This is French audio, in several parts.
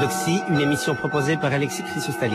Orthodoxie, une émission proposée par Alexis Chrysoustalis.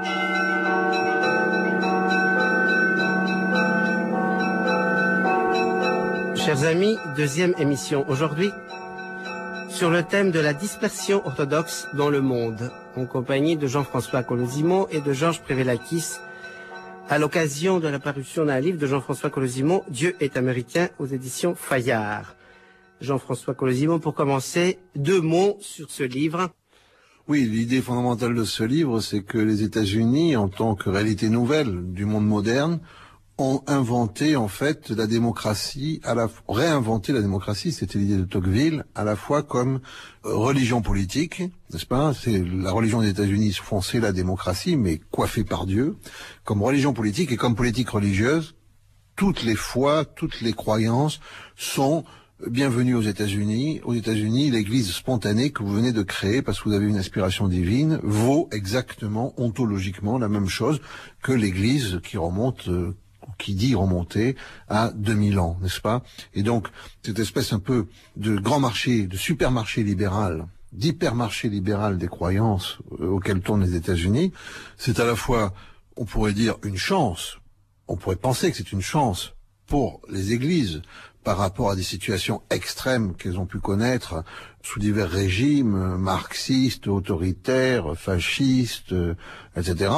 Chers amis, deuxième émission aujourd'hui sur le thème de la dispersion orthodoxe dans le monde, en compagnie de Jean-François Colosimo et de Georges Prévelakis, à l'occasion de la parution d'un livre de Jean-François Colosimo, Dieu est américain, aux éditions Fayard. Jean-François Colosimo, pour commencer, 2 mots sur ce livre. Oui, l'idée fondamentale de ce livre, c'est que les États-Unis, en tant que réalité nouvelle du monde moderne, ont inventé en fait la démocratie, réinventé la démocratie, c'était l'idée de Tocqueville, à la fois comme religion politique, n'est-ce pas? C'est la religion des États-Unis, c'est la démocratie, mais coiffée par Dieu, comme religion politique et comme politique religieuse. Toutes les foi, toutes les croyances sont bienvenue aux États-Unis. Aux États-Unis, l'Église spontanée que vous venez de créer parce que vous avez une inspiration divine vaut exactement, ontologiquement, la même chose que l'Église qui remonte, qui dit remonter à 2000 ans, n'est-ce pas? Et donc, cette espèce un peu de grand marché, de supermarché libéral, d'hypermarché libéral des croyances auxquelles tournent les États-Unis, c'est à la fois, on pourrait dire, une chance. On pourrait penser que c'est une chance pour les églises par rapport à des situations extrêmes qu'elles ont pu connaître sous divers régimes marxistes, autoritaires, fascistes, etc.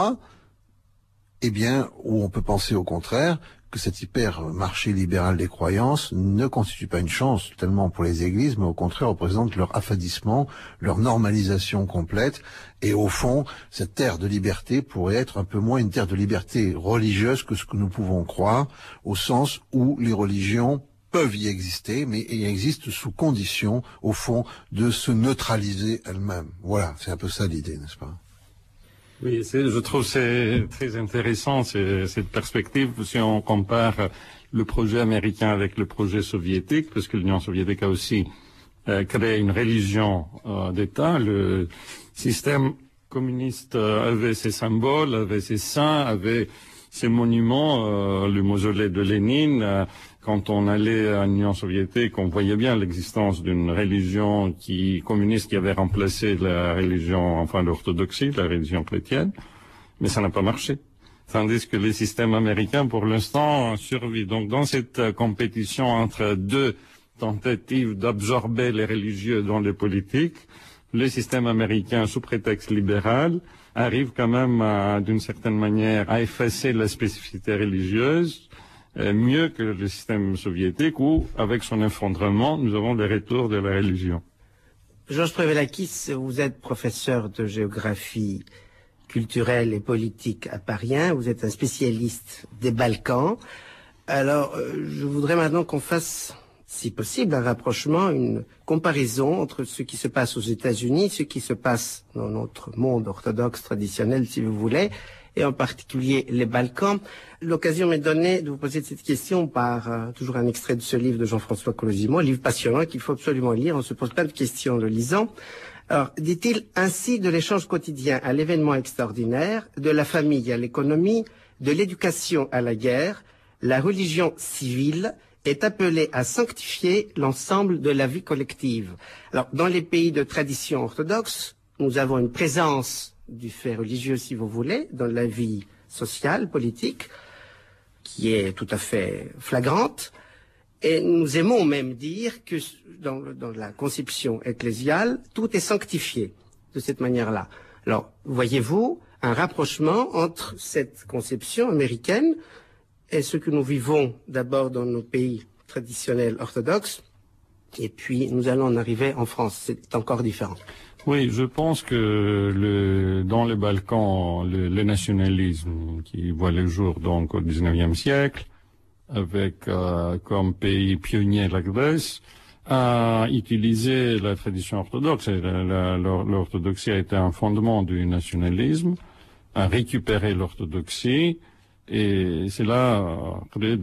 Eh bien, où on peut penser au contraire que cet hyper-marché libéral des croyances ne constitue pas une chance tellement pour les églises, mais au contraire représente leur affadissement, leur normalisation complète. Et au fond, cette terre de liberté pourrait être un peu moins une terre de liberté religieuse que ce que nous pouvons croire, au sens où les religions peuvent y exister, mais y existent sous condition, au fond, de se neutraliser elles-mêmes. Voilà, c'est un peu ça l'idée, n'est-ce pas? Oui, je trouve c'est très intéressant cette perspective si on compare le projet américain avec le projet soviétique, parce que l'Union soviétique a aussi créé une religion d'État. Le système communiste avait ses symboles, avait ses saints, avait ses monuments, le mausolée de Lénine. Quand on allait à l'Union soviétique, on voyait bien l'existence d'une religion communiste qui avait remplacé la religion, enfin l'orthodoxie, la religion chrétienne, mais ça n'a pas marché. Tandis que les systèmes américains, pour l'instant, survivent. Donc dans cette compétition entre 2 tentatives d'absorber les religieux dans les politiques, le système américain, sous prétexte libéral, arrive quand même, d'une certaine manière, à effacer la spécificité religieuse, mieux que le système soviétique où, avec son effondrement, nous avons le retour de la religion. Georges Prévelakis, vous êtes professeur de géographie culturelle et politique à Paris 1, vous êtes un spécialiste des Balkans. Alors, je voudrais maintenant qu'on fasse, si possible, un rapprochement, une comparaison entre ce qui se passe aux États-Unis, ce qui se passe dans notre monde orthodoxe traditionnel, si vous voulez, et en particulier les Balkans. L'occasion m'est donnée de vous poser cette question par toujours un extrait de ce livre de Jean-François Colosimo, un livre passionnant qu'il faut absolument lire, on se pose plein de questions en le lisant. Alors, dit-il, ainsi de l'échange quotidien à l'événement extraordinaire, de la famille à l'économie, de l'éducation à la guerre, la religion civile est appelée à sanctifier l'ensemble de la vie collective. Alors, dans les pays de tradition orthodoxe, nous avons une présence du fait religieux, si vous voulez, dans la vie sociale, politique, qui est tout à fait flagrante. Et nous aimons même dire que dans la conception ecclésiale, tout est sanctifié de cette manière-là. Alors, voyez-vous un rapprochement entre cette conception américaine et ce que nous vivons d'abord dans nos pays traditionnels orthodoxes, et puis nous allons en arriver en France. C'est encore différent. Oui, je pense que dans les Balkans, le nationalisme qui voit le jour donc au XIXe siècle, avec comme pays pionnier la Grèce, a utilisé la tradition orthodoxe. L'orthodoxie a été un fondement du nationalisme, a récupéré l'orthodoxie, et c'est là créé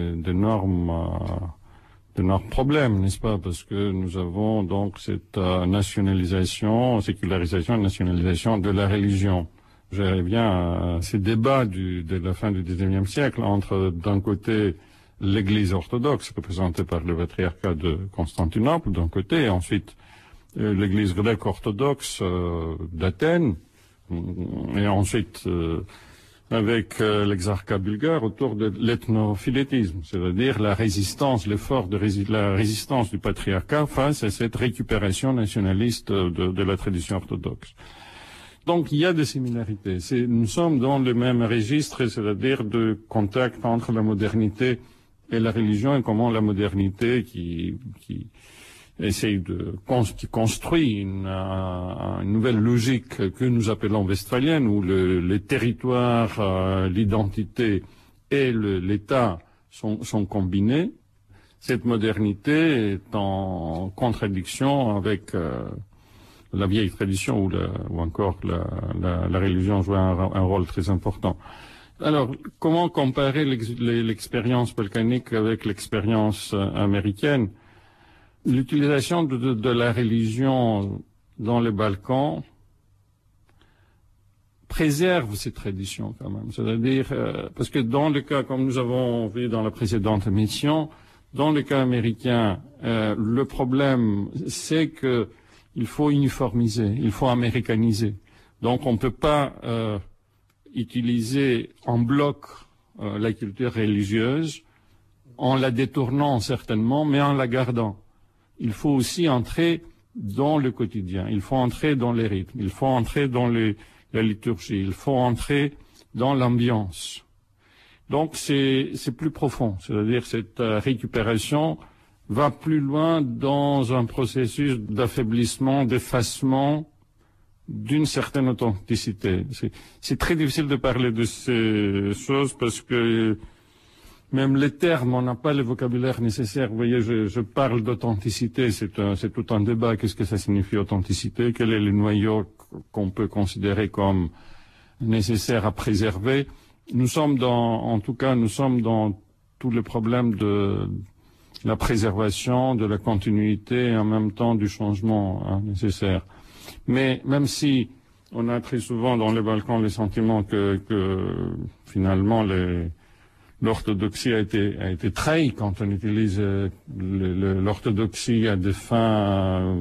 d'énormes problèmes, n'est-ce pas? Parce que nous avons donc cette nationalisation, sécularisation et nationalisation de la religion. Je reviens à ces débats de la fin du XIXe siècle entre, d'un côté, l'Église orthodoxe, représentée par le patriarcat de Constantinople, d'un côté, et ensuite l'Église grecque orthodoxe d'Athènes, et ensuite avec l'exarcat bulgare autour de l'ethnophilétisme, c'est-à-dire la résistance, l'effort de la résistance du patriarcat face à cette récupération nationaliste de la tradition orthodoxe. Donc il y a des similarités. Nous sommes dans le même registre, c'est-à-dire de contact entre la modernité et la religion, et comment la modernité qui construit une nouvelle logique que nous appelons westphalienne, où les territoires, l'identité et l'État sont combinés. Cette modernité est en contradiction avec la vieille tradition ou encore la religion joue un rôle très important. Alors, comment comparer l'expérience balkanique avec l'expérience américaine? L'utilisation de la religion dans les Balkans préserve ces traditions quand même. C'est-à-dire, parce que dans le cas, comme nous avons vu dans la précédente émission, dans le cas américain, le problème, c'est que il faut uniformiser, il faut américaniser. Donc, on ne peut pas utiliser en bloc la culture religieuse en la détournant certainement, mais en la gardant. Il faut aussi entrer dans le quotidien, il faut entrer dans les rythmes, il faut entrer dans la liturgie, il faut entrer dans l'ambiance. Donc c'est plus profond, c'est-à-dire cette récupération va plus loin dans un processus d'affaiblissement, d'effacement d'une certaine authenticité. C'est très difficile de parler de ces choses parce que même les termes, on n'a pas le vocabulaire nécessaire. Vous voyez, je parle d'authenticité, c'est tout un débat. Qu'est-ce que ça signifie authenticité? Quel est le noyau qu'on peut considérer comme nécessaire à préserver? Nous sommes dans tout le problème de la préservation, de la continuité et en même temps du changement nécessaire. Mais même si on a très souvent dans les Balkans le sentiment que finalement l'orthodoxie a été trahie quand on utilise l'orthodoxie à des fins,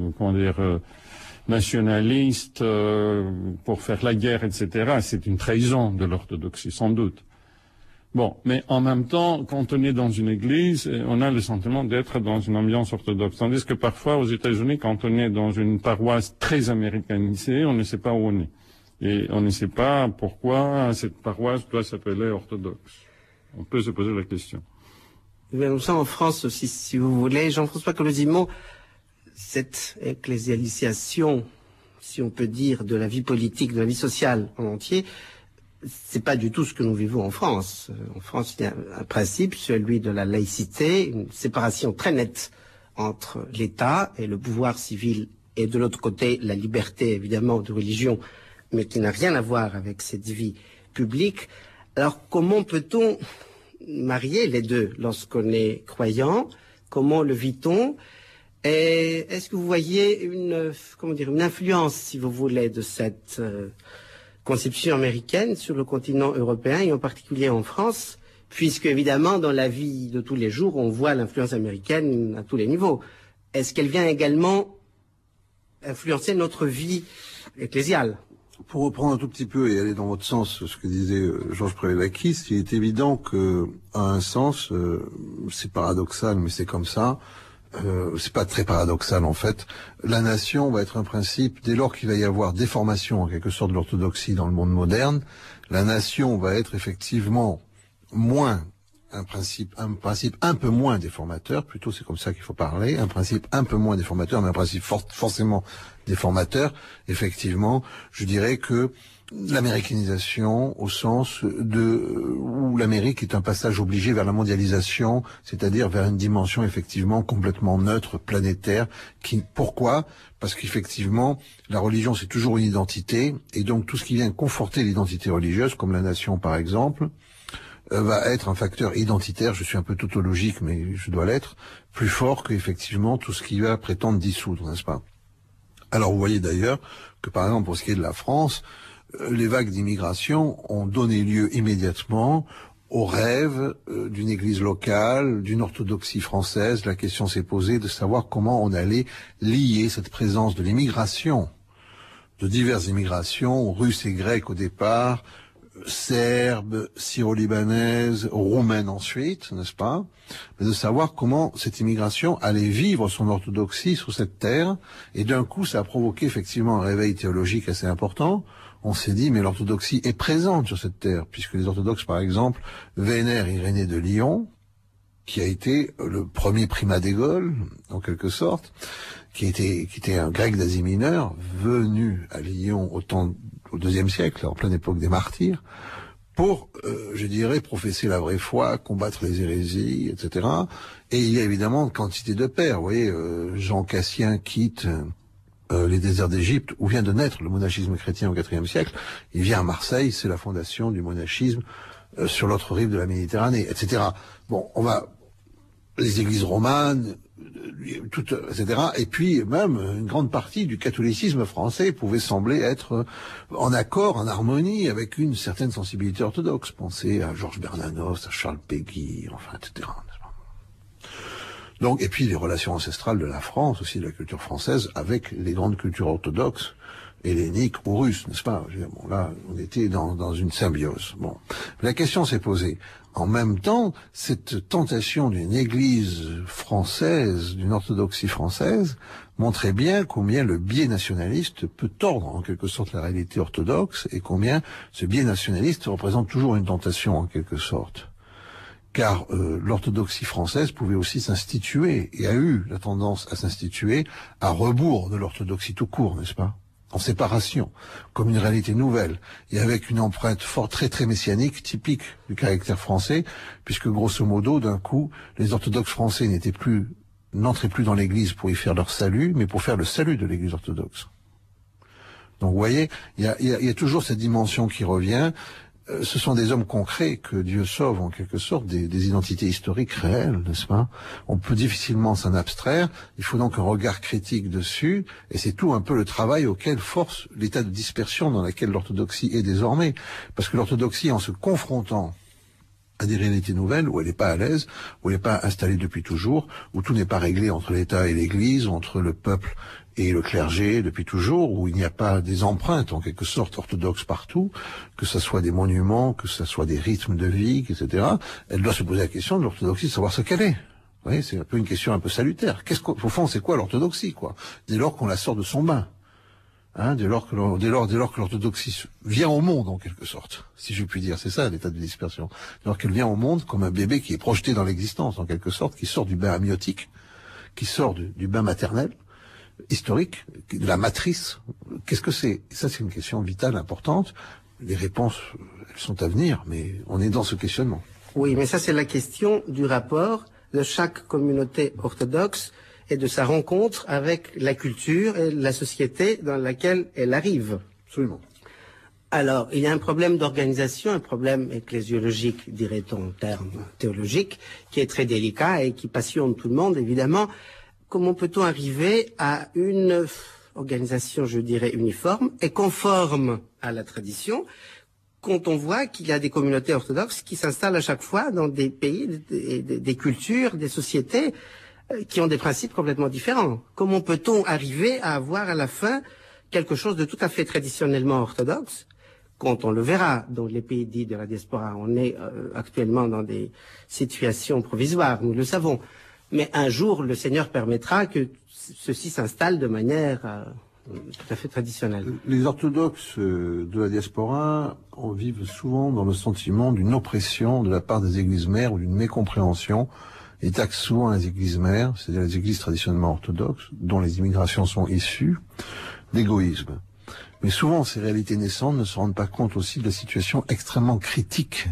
nationalistes pour faire la guerre, etc. C'est une trahison de l'orthodoxie, sans doute. Bon, mais en même temps, quand on est dans une église, on a le sentiment d'être dans une ambiance orthodoxe. Tandis que parfois, aux États-Unis, quand on est dans une paroisse très américanisée, on ne sait pas où on est. Et on ne sait pas pourquoi cette paroisse doit s'appeler orthodoxe. On peut se poser la question. Nous sommes en France aussi, si vous voulez. Jean-François Colozimo, cette ecclésialisation, si on peut dire, de la vie politique, de la vie sociale en entier, c'est pas du tout ce que nous vivons en France. En France, il y a un principe, celui de la laïcité, une séparation très nette entre l'État et le pouvoir civil, et de l'autre côté, la liberté, évidemment, de religion, mais qui n'a rien à voir avec cette vie publique. Alors, comment peut-on marier les deux lorsqu'on est croyant? Comment le vit-on? Et est-ce que vous voyez une influence, si vous voulez, de cette conception américaine sur le continent européen et en particulier en France, puisque évidemment dans la vie de tous les jours on voit l'influence américaine à tous les niveaux. Est-ce qu'elle vient également influencer notre vie ecclésiale? Pour reprendre un tout petit peu et aller dans votre sens, ce que disait Georges Prévélakis, il est évident que, à un sens, c'est paradoxal, mais c'est comme ça. C'est pas très paradoxal en fait. La nation va être un principe dès lors qu'il va y avoir déformation en quelque sorte de l'orthodoxie dans le monde moderne. La nation va être effectivement un principe un peu moins déformateur, plutôt c'est comme ça qu'il faut parler, un principe un peu moins déformateur, mais un principe forcément déformateur. Effectivement, je dirais que l'américanisation au sens où l'Amérique est un passage obligé vers la mondialisation, c'est-à-dire vers une dimension effectivement complètement neutre, planétaire. Pourquoi ? Parce qu'effectivement, la religion c'est toujours une identité, et donc tout ce qui vient conforter l'identité religieuse, comme la nation par exemple, va être un facteur identitaire, je suis un peu tautologique mais je dois l'être, plus fort qu'effectivement tout ce qui va prétendre dissoudre, n'est-ce pas ? Alors vous voyez d'ailleurs que par exemple pour ce qui est de la France, les vagues d'immigration ont donné lieu immédiatement au rêve d'une église locale, d'une orthodoxie française. La question s'est posée de savoir comment on allait lier cette présence de l'immigration, de diverses immigrations, russes et grecques au départ, serbes, syro-libanaises, roumaines ensuite, n'est-ce pas? Mais de savoir comment cette immigration allait vivre son orthodoxie sur cette terre. Et d'un coup, ça a provoqué effectivement un réveil théologique assez important. On s'est dit, mais l'orthodoxie est présente sur cette terre, puisque les orthodoxes, par exemple, vénèrent Irénée de Lyon, qui a été le premier primat des Gaules, en quelque sorte, qui était un grec d'Asie mineure, venu à Lyon au IIe siècle, en pleine époque des martyrs, pour, je dirais, professer la vraie foi, combattre les hérésies, etc. Et il y a évidemment une quantité de pères. Vous voyez, Jean Cassien quitte les déserts d'Égypte, où vient de naître le monachisme chrétien au IVe siècle. Il vient à Marseille, c'est la fondation du monachisme sur l'autre rive de la Méditerranée, etc. Bon, les églises romanes, etc. Et puis même une grande partie du catholicisme français pouvait sembler être en accord, en harmonie avec une certaine sensibilité orthodoxe. Pensez à Georges Bernanos, à Charles Péguy, enfin, etc. Donc, et puis les relations ancestrales de la France, aussi de la culture française, avec les grandes cultures orthodoxes, helléniques ou russes, n'est-ce pas? Bon, là, on était dans une symbiose. Bon, la question s'est posée. En même temps, cette tentation d'une église française, d'une orthodoxie française, montrait bien combien le biais nationaliste peut tordre en quelque sorte la réalité orthodoxe et combien ce biais nationaliste représente toujours une tentation en quelque sorte. Car l'orthodoxie française pouvait aussi s'instituer et a eu la tendance à s'instituer à rebours de l'orthodoxie tout court, n'est-ce pas? En séparation, comme une réalité nouvelle, et avec une empreinte forte, très messianique, typique du caractère français, puisque grosso modo, d'un coup, les orthodoxes français n'entraient plus dans l'Église pour y faire leur salut, mais pour faire le salut de l'Église orthodoxe. Donc, vous voyez, il y a toujours cette dimension qui revient. Ce sont des hommes concrets que Dieu sauve en quelque sorte, des identités historiques réelles, n'est-ce pas? On peut difficilement s'en abstraire, il faut donc un regard critique dessus, et c'est tout un peu le travail auquel force l'état de dispersion dans lequel l'orthodoxie est désormais. Parce que l'orthodoxie, en se confrontant à des réalités nouvelles, où elle n'est pas à l'aise, où elle n'est pas installée depuis toujours, où tout n'est pas réglé entre l'État et l'Église, entre le peuple et le clergé depuis toujours, où il n'y a pas des empreintes en quelque sorte orthodoxes partout, que ce soit des monuments, que ce soit des rythmes de vie, etc. Elle doit se poser la question de l'orthodoxie, de savoir ce qu'elle est. Vous voyez, c'est un peu une question un peu salutaire. Au fond, c'est quoi l'orthodoxie, quoi? Dès lors qu'on la sort de son bain. Hein, dès lors que l'orthodoxie vient au monde, en quelque sorte, si je puis dire. C'est ça, l'état de dispersion. Dès lors qu'elle vient au monde comme un bébé qui est projeté dans l'existence, en quelque sorte, qui sort du bain amniotique, qui sort du bain maternel, historique, de la matrice. Qu'est-ce que c'est? Ça, c'est une question vitale, importante. Les réponses, elles sont à venir, mais on est dans ce questionnement. Oui, mais ça, c'est la question du rapport de chaque communauté orthodoxe et de sa rencontre avec la culture et la société dans laquelle elle arrive. Absolument. Alors, il y a un problème d'organisation, un problème ecclésiologique, dirait-on en termes théologiques, qui est très délicat et qui passionne tout le monde, évidemment. Comment peut-on arriver à une organisation, je dirais, uniforme et conforme à la tradition, quand on voit qu'il y a des communautés orthodoxes qui s'installent à chaque fois dans des pays, des cultures, des sociétés qui ont des principes complètement différents? Comment peut-on arriver à avoir à la fin quelque chose de tout à fait traditionnellement orthodoxe, quand on le verra dans les pays dits de la diaspora? On est actuellement dans des situations provisoires, nous le savons. Mais un jour, le Seigneur permettra que ceci s'installe de manière tout à fait traditionnelle. Les orthodoxes de la diaspora vivent souvent dans le sentiment d'une oppression de la part des églises mères ou d'une mécompréhension. Ils taxent souvent les églises mères, c'est-à-dire les églises traditionnellement orthodoxes, dont les immigrations sont issues, d'égoïsme. Mais souvent, ces réalités naissantes ne se rendent pas compte aussi de la situation extrêmement critique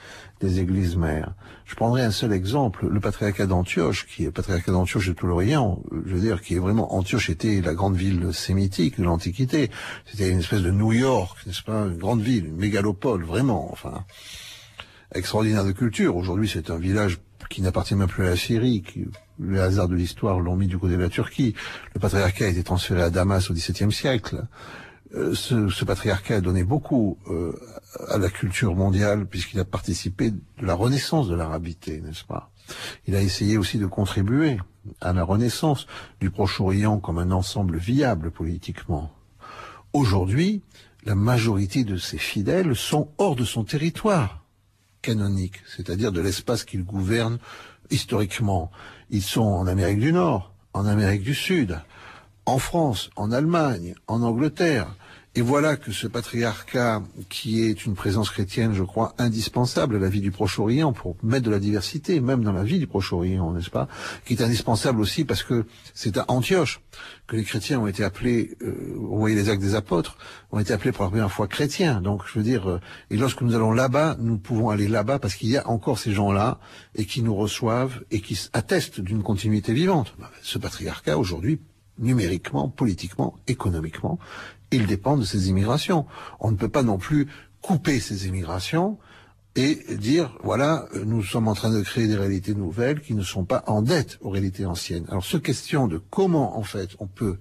des églises mères. Je prendrai un seul exemple, le patriarcat d'Antioche, qui est le patriarcat d'Antioche de tout l'Orient, je veux dire, qui est vraiment, Antioche était la grande ville sémitique de l'Antiquité. C'était une espèce de New York, n'est-ce pas, une grande ville, une mégalopole, vraiment, enfin, extraordinaire de culture. Aujourd'hui, c'est un village qui n'appartient même plus à la Syrie, qui, le hasard de l'histoire l'ont mis du côté de la Turquie. Le patriarcat a été transféré à Damas au XVIIe siècle. Ce patriarcat a donné beaucoup à la culture mondiale, puisqu'il a participé de la renaissance de l'arabité, n'est-ce pas? Il a essayé aussi de contribuer à la renaissance du Proche-Orient comme un ensemble viable politiquement. Aujourd'hui, la majorité de ses fidèles sont hors de son territoire canonique, c'est-à-dire de l'espace qu'il gouverne historiquement. Ils sont en Amérique du Nord, en Amérique du Sud, en France, en Allemagne, en Angleterre. Et voilà que ce patriarcat, qui est une présence chrétienne, je crois, indispensable à la vie du Proche-Orient, pour mettre de la diversité, même dans la vie du Proche-Orient, n'est-ce pas, qui est indispensable aussi parce que c'est à Antioche que les chrétiens ont été appelés, vous voyez les Actes des Apôtres, ont été appelés pour la première fois chrétiens. Donc, je veux dire, et lorsque nous allons là-bas, nous pouvons aller là-bas parce qu'il y a encore ces gens-là et qui nous reçoivent et qui attestent d'une continuité vivante. Ce patriarcat, aujourd'hui, numériquement, politiquement, économiquement, il dépend de ces immigrations. On ne peut pas non plus couper ces immigrations et dire, voilà, nous sommes en train de créer des réalités nouvelles qui ne sont pas en dette aux réalités anciennes. Alors, cette question de comment, en fait, on peut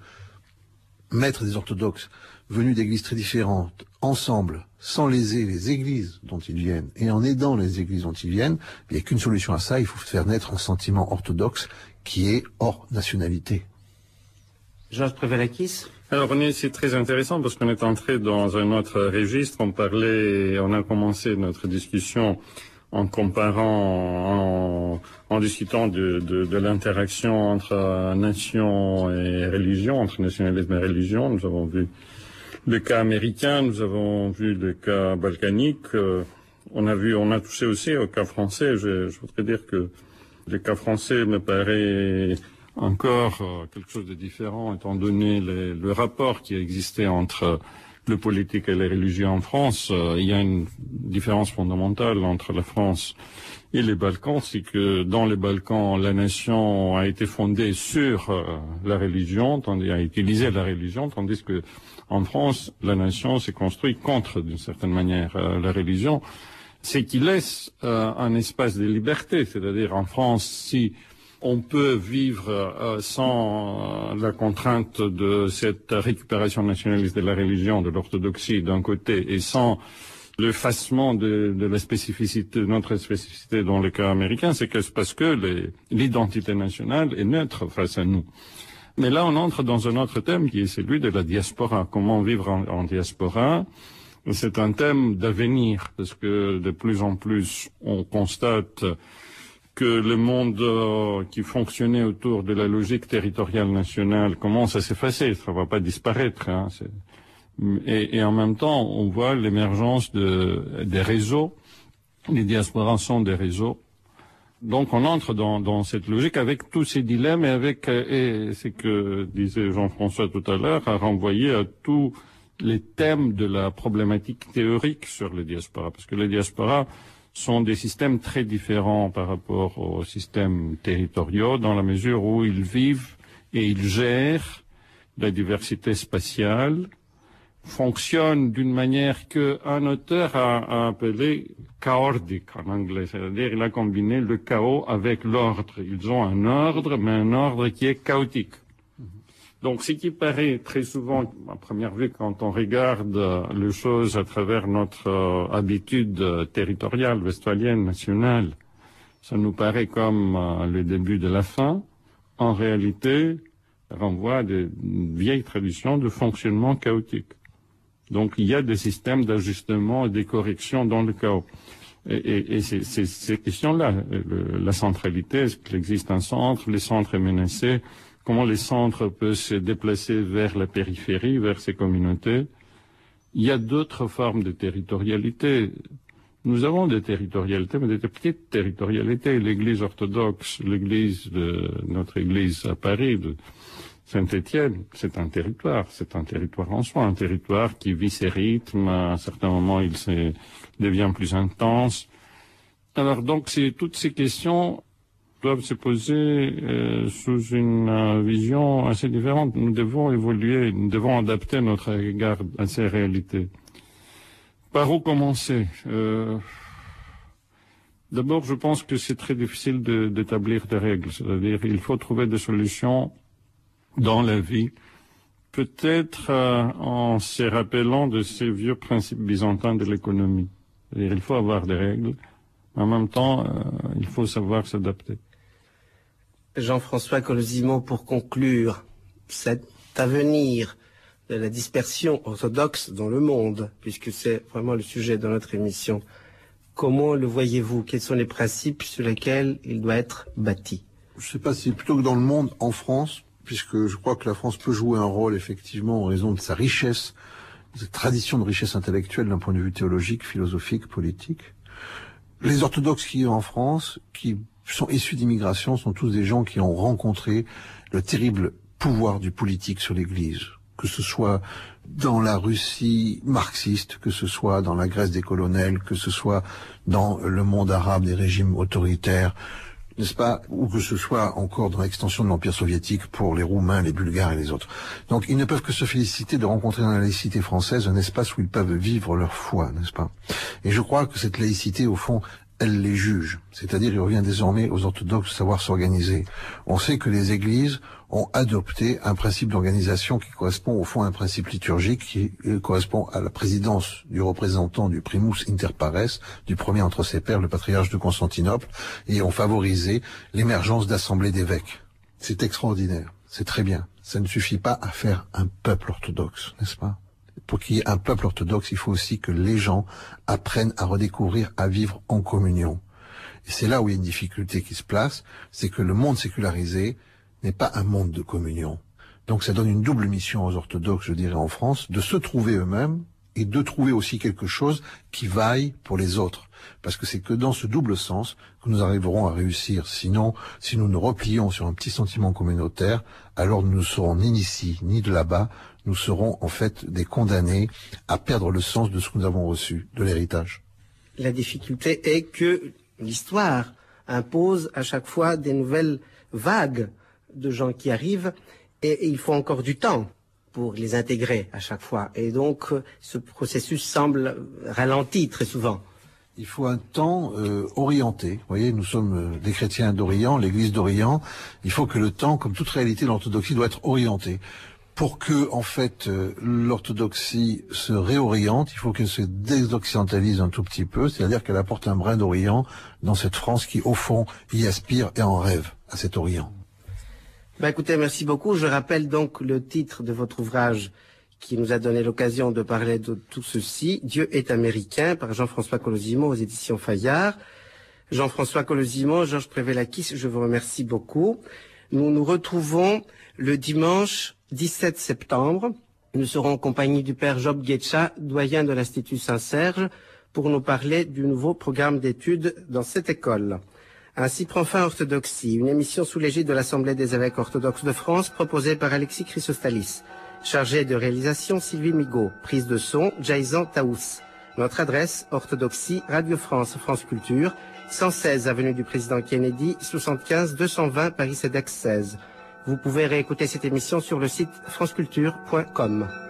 mettre des orthodoxes venus d'églises très différentes ensemble, sans léser les églises dont ils viennent et en aidant les églises dont ils viennent, il n'y a qu'une solution à ça, il faut faire naître un sentiment orthodoxe qui est hors nationalité. Georges Prévelakis. Alors, c'est très intéressant parce qu'on est entré dans un autre registre. On a commencé notre discussion en comparant, en discutant de l'interaction entre nation et religion, entre nationalisme et religion. Nous avons vu le cas américain, nous avons vu le cas balkanique. On a touché aussi au cas français. Je voudrais dire que le cas français me paraît encore quelque chose de différent, étant donné le rapport qui existait entre le politique et les religions en France. Il y a une différence fondamentale entre la France et les Balkans, c'est que dans les Balkans, la nation a été fondée sur la religion, a utilisé la religion, tandis que en France, la nation s'est construite contre, d'une certaine manière, la religion. C'est qui laisse un espace de liberté, c'est-à-dire en France, si on peut vivre sans la contrainte de cette récupération nationaliste de la religion, de l'orthodoxie d'un côté, et sans l'effacement de la spécificité, notre spécificité dans le cas américain, c'est parce que l'identité nationale est neutre face à nous. Mais là, on entre dans un autre thème qui est celui de la diaspora. Comment vivre en diaspora? C'est un thème d'avenir, parce que de plus en plus, on constate que le monde qui fonctionnait autour de la logique territoriale nationale commence à s'effacer, ça ne va pas disparaître. Hein, et en même temps, on voit l'émergence des réseaux. Les diasporas sont des réseaux. Donc on entre dans cette logique avec tous ces dilemmes et c'est que disait Jean-François tout à l'heure, à renvoyer à tous les thèmes de la problématique théorique sur les diasporas. Parce que les diasporas sont des systèmes très différents par rapport aux systèmes territoriaux dans la mesure où ils vivent et ils gèrent la diversité spatiale, fonctionnent d'une manière qu'un auteur a appelé chaotic en anglais, c'est-à-dire il a combiné le chaos avec l'ordre. Ils ont un ordre, mais un ordre qui est chaotique. Donc, ce qui paraît très souvent, à première vue, quand on regarde les choses à travers notre habitude territoriale, westphalienne, nationale, ça nous paraît comme le début de la fin. En réalité, ça renvoie à des vieilles traditions de fonctionnement chaotique. Donc, il y a des systèmes d'ajustement et des corrections dans le chaos. Et c'est ces questions-là, la centralité, est-ce qu'il existe un centre, les centres menacés, comment les centres peuvent se déplacer vers la périphérie, vers ces communautés. Il y a d'autres formes de territorialité. Nous avons des territorialités, mais des petites territorialités. L'Église orthodoxe, notre Église à Paris, de Saint-Étienne, c'est un territoire en soi, un territoire qui vit ses rythmes. À un certain moment, il devient plus intense. Alors donc, toutes ces questions doivent se poser sous une vision assez différente. Nous devons évoluer, nous devons adapter notre regard à ces réalités. Par où commencer? D'abord, je pense que c'est très difficile d'établir des règles. C'est-à-dire, il faut trouver des solutions dans la vie Peut-être en se rappelant de ces vieux principes byzantins de l'économie. C'est-à-dire, il faut avoir des règles, mais en même temps, il faut savoir s'adapter. Jean-François Colosimo, pour conclure, cet avenir de la dispersion orthodoxe dans le monde, puisque c'est vraiment le sujet de notre émission, comment le voyez-vous? Quels sont les principes sur lesquels il doit être bâti? Je ne sais pas si plutôt que dans le monde, en France, puisque je crois que la France peut jouer un rôle effectivement en raison de sa richesse, de sa tradition de richesse intellectuelle d'un point de vue théologique, philosophique, politique. Les orthodoxes qui vivent en France, qui sont issus d'immigration, sont tous des gens qui ont rencontré le terrible pouvoir du politique sur l'Église, que ce soit dans la Russie marxiste, que ce soit dans la Grèce des colonels, que ce soit dans le monde arabe des régimes autoritaires, n'est-ce pas, ou que ce soit encore dans l'extension de l'Empire soviétique pour les Roumains, les Bulgares et les autres. Donc ils ne peuvent que se féliciter de rencontrer dans la laïcité française un espace où ils peuvent vivre leur foi, n'est-ce pas? Et je crois que cette laïcité, au fond, elle les juge. C'est-à-dire, il revient désormais aux orthodoxes de savoir s'organiser. On sait que les églises ont adopté un principe d'organisation qui correspond au fond à un principe liturgique qui correspond à la présidence du représentant du primus inter pares, du premier entre ses pairs, le patriarche de Constantinople, et ont favorisé l'émergence d'assemblées d'évêques. C'est extraordinaire, c'est très bien. Ça ne suffit pas à faire un peuple orthodoxe, n'est-ce pas? Pour qu'il y ait un peuple orthodoxe, il faut aussi que les gens apprennent à redécouvrir, à vivre en communion. Et c'est là où il y a une difficulté qui se place, c'est que le monde sécularisé n'est pas un monde de communion. Donc ça donne une double mission aux orthodoxes, je dirais, en France, de se trouver eux-mêmes et de trouver aussi quelque chose qui vaille pour les autres. Parce que c'est que dans ce double sens que nous arriverons à réussir. Sinon, si nous nous replions sur un petit sentiment communautaire, alors nous ne serons ni d'ici, ni de là-bas. Nous serons en fait des condamnés à perdre le sens de ce que nous avons reçu, de l'héritage. La difficulté est que l'histoire impose à chaque fois des nouvelles vagues de gens qui arrivent et il faut encore du temps pour les intégrer à chaque fois. Et donc ce processus semble ralenti très souvent. Il faut un temps orienté. Vous voyez, nous sommes des chrétiens d'Orient, l'Église d'Orient. Il faut que le temps, comme toute réalité de l'orthodoxie, doit être orienté. Pour que, en fait, l'orthodoxie se réoriente, il faut qu'elle se désoccidentalise un tout petit peu, c'est-à-dire qu'elle apporte un brin d'Orient dans cette France qui, au fond, y aspire et en rêve à cet Orient. Écoutez, merci beaucoup. Je rappelle donc le titre de votre ouvrage qui nous a donné l'occasion de parler de tout ceci, Dieu est américain, par Jean-François Colosimo aux éditions Fayard. Jean-François Colosimo, Georges Prévelakis, je vous remercie beaucoup. Nous nous retrouvons le dimanche 17 septembre. Nous serons en compagnie du père Job Guetcha, doyen de l'Institut Saint-Serge, pour nous parler du nouveau programme d'études dans cette école. Ainsi prend fin Orthodoxie, une émission sous l'égide de l'Assemblée des évêques orthodoxes de France, proposée par Alexis Chrysostalis. Chargé de réalisation, Sylvie Migaud. Prise de son, Jaizan Taous. Notre adresse, Orthodoxie, Radio France, France Culture, 116 avenue du Président Kennedy, 75 220 Paris CEDEX 16. Vous pouvez réécouter cette émission sur le site franceculture.com.